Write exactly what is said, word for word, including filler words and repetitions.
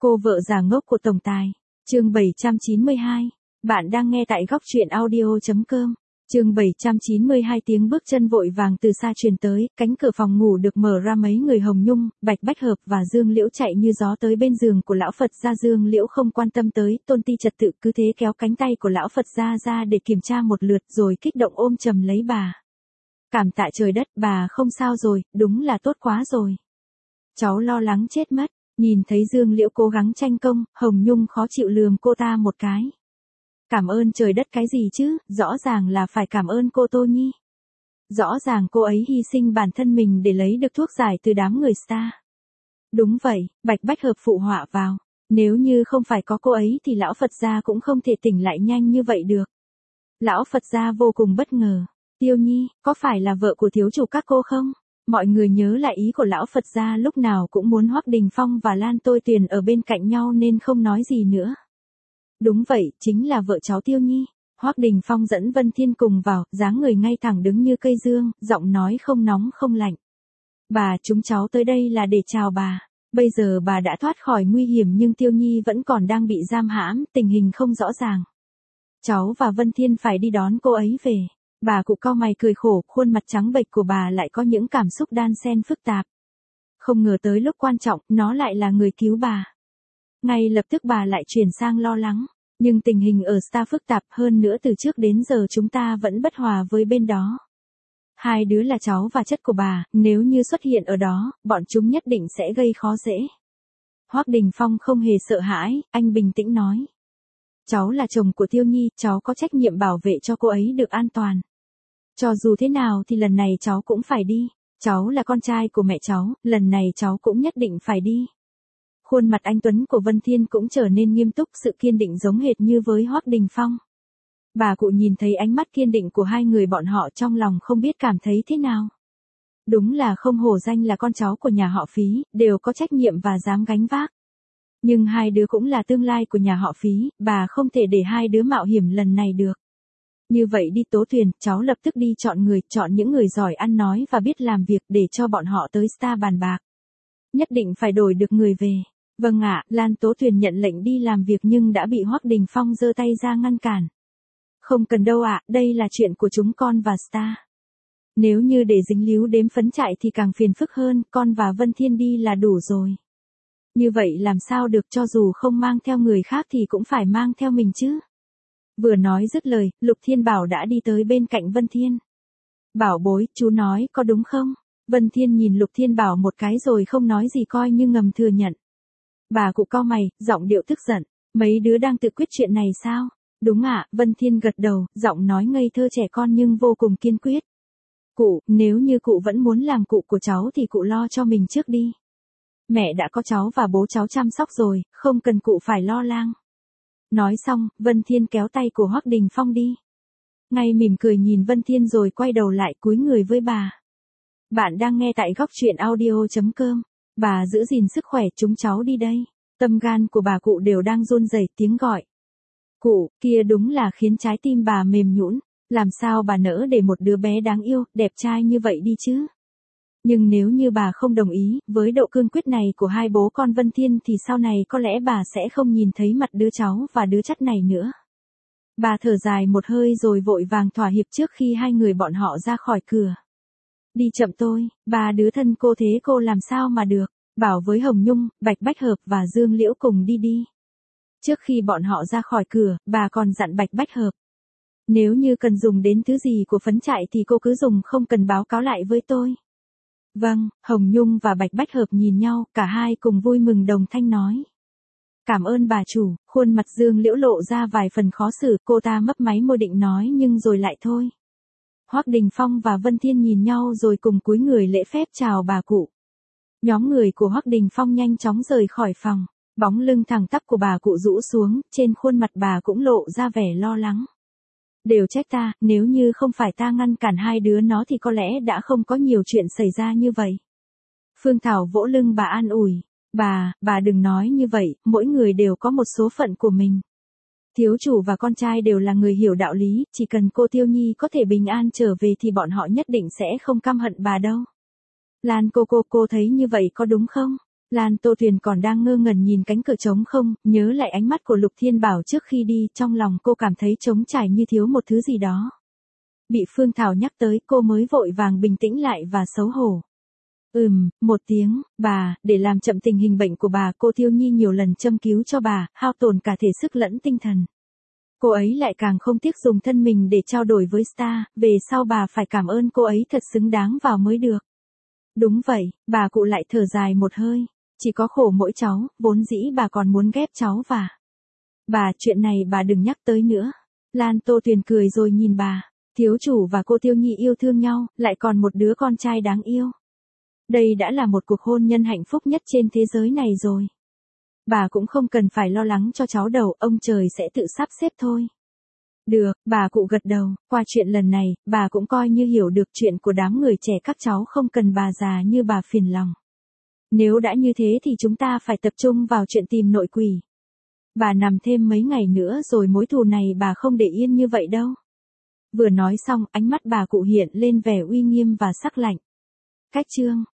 Cô vợ già ngốc của tổng tài. Chương bảy trăm chín mươi hai. Bạn đang nghe tại góc truyện audio chấm com. Chương bảy trăm chín mươi hai. Tiếng bước chân vội vàng từ xa truyền tới, cánh cửa phòng ngủ được mở ra, mấy người Hồng Nhung, Bạch Bách Hợp và Dương Liễu chạy như gió tới bên giường của lão Phật gia. Dương Liễu không quan tâm tới, tôn ti trật tự cứ thế kéo cánh tay của lão Phật gia ra để kiểm tra một lượt rồi kích động ôm chầm lấy bà. Cảm tạ trời đất, bà không sao rồi, đúng là tốt quá rồi. Cháu lo lắng chết mất. Nhìn thấy Dương Liễu cố gắng tranh công, Hồng Nhung khó chịu lườm cô ta một cái. Cảm ơn trời đất cái gì chứ, rõ ràng là phải cảm ơn cô Tô Nhi. Rõ ràng cô ấy hy sinh bản thân mình để lấy được thuốc giải từ đám người star. Đúng vậy, Bạch Bách Hợp phụ họa vào. Nếu như không phải có cô ấy thì lão Phật gia cũng không thể tỉnh lại nhanh như vậy được. Lão Phật gia vô cùng bất ngờ. Tiêu Nhi, có phải là vợ của thiếu chủ các cô không? Mọi người nhớ lại ý của lão Phật gia lúc nào cũng muốn Hoắc Đình Phong và Lan Tôi Tuyền ở bên cạnh nhau nên không nói gì nữa. Đúng vậy, chính là vợ cháu Tiêu Nhi. Hoắc Đình Phong dẫn Vân Thiên cùng vào, dáng người ngay thẳng đứng như cây dương, giọng nói không nóng không lạnh. Bà, chúng cháu tới đây là để chào bà. Bây giờ bà đã thoát khỏi nguy hiểm nhưng Tiêu Nhi vẫn còn đang bị giam hãm, tình hình không rõ ràng. Cháu và Vân Thiên phải đi đón cô ấy về. Bà cụ cau mày cười khổ, khuôn mặt trắng bệch của bà lại có những cảm xúc đan xen phức tạp. Không ngờ tới lúc quan trọng, nó lại là người cứu bà. Ngay lập tức bà lại chuyển sang lo lắng. Nhưng tình hình ở Star phức tạp hơn nữa, từ trước đến giờ chúng ta vẫn bất hòa với bên đó. Hai đứa là cháu và chất của bà, nếu như xuất hiện ở đó, bọn chúng nhất định sẽ gây khó dễ. Hoắc Đình Phong không hề sợ hãi, anh bình tĩnh nói. Cháu là chồng của Tiêu Nhi, cháu có trách nhiệm bảo vệ cho cô ấy được an toàn. Cho dù thế nào thì lần này cháu cũng phải đi. Cháu là con trai của mẹ cháu, lần này cháu cũng nhất định phải đi. Khuôn mặt anh tuấn của Vân Thiên cũng trở nên nghiêm túc, sự kiên định giống hệt như với Hoắc Đình Phong. Bà cụ nhìn thấy ánh mắt kiên định của hai người bọn họ trong lòng không biết cảm thấy thế nào. Đúng là không hổ danh là con cháu của nhà họ Phí, đều có trách nhiệm và dám gánh vác. Nhưng hai đứa cũng là tương lai của nhà họ Phí, bà không thể để hai đứa mạo hiểm lần này được. Như vậy đi Tố Tuyền, cháu lập tức đi chọn người, chọn những người giỏi ăn nói và biết làm việc để cho bọn họ tới Star bàn bạc. Nhất định phải đổi được người về. Vâng ạ, Lan Tố Tuyền nhận lệnh đi làm việc nhưng đã bị Hoắc Đình Phong giơ tay ra ngăn cản. Không cần đâu ạ, đây là chuyện của chúng con và Star. Nếu như để dính líu đếm phấn trại thì càng phiền phức hơn, con và Vân Thiên đi là đủ rồi. Như vậy làm sao được, cho dù không mang theo người khác thì cũng phải mang theo mình chứ. Vừa nói dứt lời, Lục Thiên Bảo đã đi tới bên cạnh Vân Thiên. Bảo bối, chú nói có đúng không? Vân Thiên nhìn Lục Thiên Bảo một cái rồi không nói gì coi như ngầm thừa nhận. Bà cụ cau mày, giọng điệu tức giận. Mấy đứa đang tự quyết chuyện này sao? Đúng ạ, Vân Thiên gật đầu, giọng nói ngây thơ trẻ con nhưng vô cùng kiên quyết. Cụ, nếu như cụ vẫn muốn làm cụ của cháu thì cụ lo cho mình trước đi. Mẹ đã có cháu và bố cháu chăm sóc rồi, không cần cụ phải lo lắng. Nói xong, Vân Thiên kéo tay của Hoắc Đình Phong đi. Ngay mỉm cười nhìn Vân Thiên rồi quay đầu lại cúi người với bà. Bạn đang nghe tại góc truyện audio chấm com. Bà giữ gìn sức khỏe, chúng cháu đi đây. Tâm gan của bà cụ đều đang run rẩy, tiếng gọi. Cụ, kia đúng là khiến trái tim bà mềm nhũn. Làm sao bà nỡ để một đứa bé đáng yêu, đẹp trai như vậy đi chứ? Nhưng nếu như bà không đồng ý, với độ cương quyết này của hai bố con Vân Thiên thì sau này có lẽ bà sẽ không nhìn thấy mặt đứa cháu và đứa chắt này nữa. Bà thở dài một hơi rồi vội vàng thỏa hiệp trước khi hai người bọn họ ra khỏi cửa. Đi chậm tôi, ba đứa thân cô thế cô làm sao mà được, bảo với Hồng Nhung, Bạch Bách Hợp và Dương Liễu cùng đi đi. Trước khi bọn họ ra khỏi cửa, bà còn dặn Bạch Bách Hợp. Nếu như cần dùng đến thứ gì của phấn trại thì cô cứ dùng, không cần báo cáo lại với tôi. Vâng, Hồng Nhung và Bạch Bách Hợp nhìn nhau, cả hai cùng vui mừng đồng thanh nói. Cảm ơn bà chủ, khuôn mặt Dương Liễu lộ ra vài phần khó xử, cô ta mấp máy môi định nói nhưng rồi lại thôi. Hoắc Đình Phong và Vân Thiên nhìn nhau rồi cùng cúi người lễ phép chào bà cụ. Nhóm người của Hoắc Đình Phong nhanh chóng rời khỏi phòng, bóng lưng thẳng tắp của bà cụ rũ xuống, trên khuôn mặt bà cũng lộ ra vẻ lo lắng. Đều trách ta, nếu như không phải ta ngăn cản hai đứa nó thì có lẽ đã không có nhiều chuyện xảy ra như vậy. Phương Thảo vỗ lưng bà an ủi, bà, bà đừng nói như vậy, mỗi người đều có một số phận của mình. Thiếu chủ và con trai đều là người hiểu đạo lý, chỉ cần cô Tiêu Nhi có thể bình an trở về thì bọn họ nhất định sẽ không căm hận bà đâu. Lan cô cô cô thấy như vậy có đúng không? Lan Tô Tuyền còn đang ngơ ngẩn nhìn cánh cửa trống không, nhớ lại ánh mắt của Lục Thiên Bảo trước khi đi, trong lòng cô cảm thấy trống trải như thiếu một thứ gì đó. Bị Phương Thảo nhắc tới, cô mới vội vàng bình tĩnh lại và xấu hổ. Ừm, một tiếng, bà, để làm chậm tình hình bệnh của bà, cô Thiêu Nhi nhiều lần châm cứu cho bà, hao tổn cả thể sức lẫn tinh thần. Cô ấy lại càng không tiếc dùng thân mình để trao đổi với Star, về sau bà phải cảm ơn cô ấy thật xứng đáng vào mới được. Đúng vậy, bà cụ lại thở dài một hơi, chỉ có khổ mỗi cháu, vốn dĩ bà còn muốn ghép cháu và... Bà, chuyện này bà đừng nhắc tới nữa. Lan Tô Tuyền cười rồi nhìn bà, thiếu chủ và cô Tiêu Nhi yêu thương nhau, lại còn một đứa con trai đáng yêu. Đây đã là một cuộc hôn nhân hạnh phúc nhất trên thế giới này rồi. Bà cũng không cần phải lo lắng cho cháu đâu, ông trời sẽ tự sắp xếp thôi. Được, bà cụ gật đầu, qua chuyện lần này, bà cũng coi như hiểu được chuyện của đám người trẻ, các cháu không cần bà già như bà phiền lòng. Nếu đã như thế thì chúng ta phải tập trung vào chuyện tìm nội quỷ. Bà nằm thêm mấy ngày nữa rồi mối thù này bà không để yên như vậy đâu. Vừa nói xong, ánh mắt bà cụ hiện lên vẻ uy nghiêm và sắc lạnh. Cách chương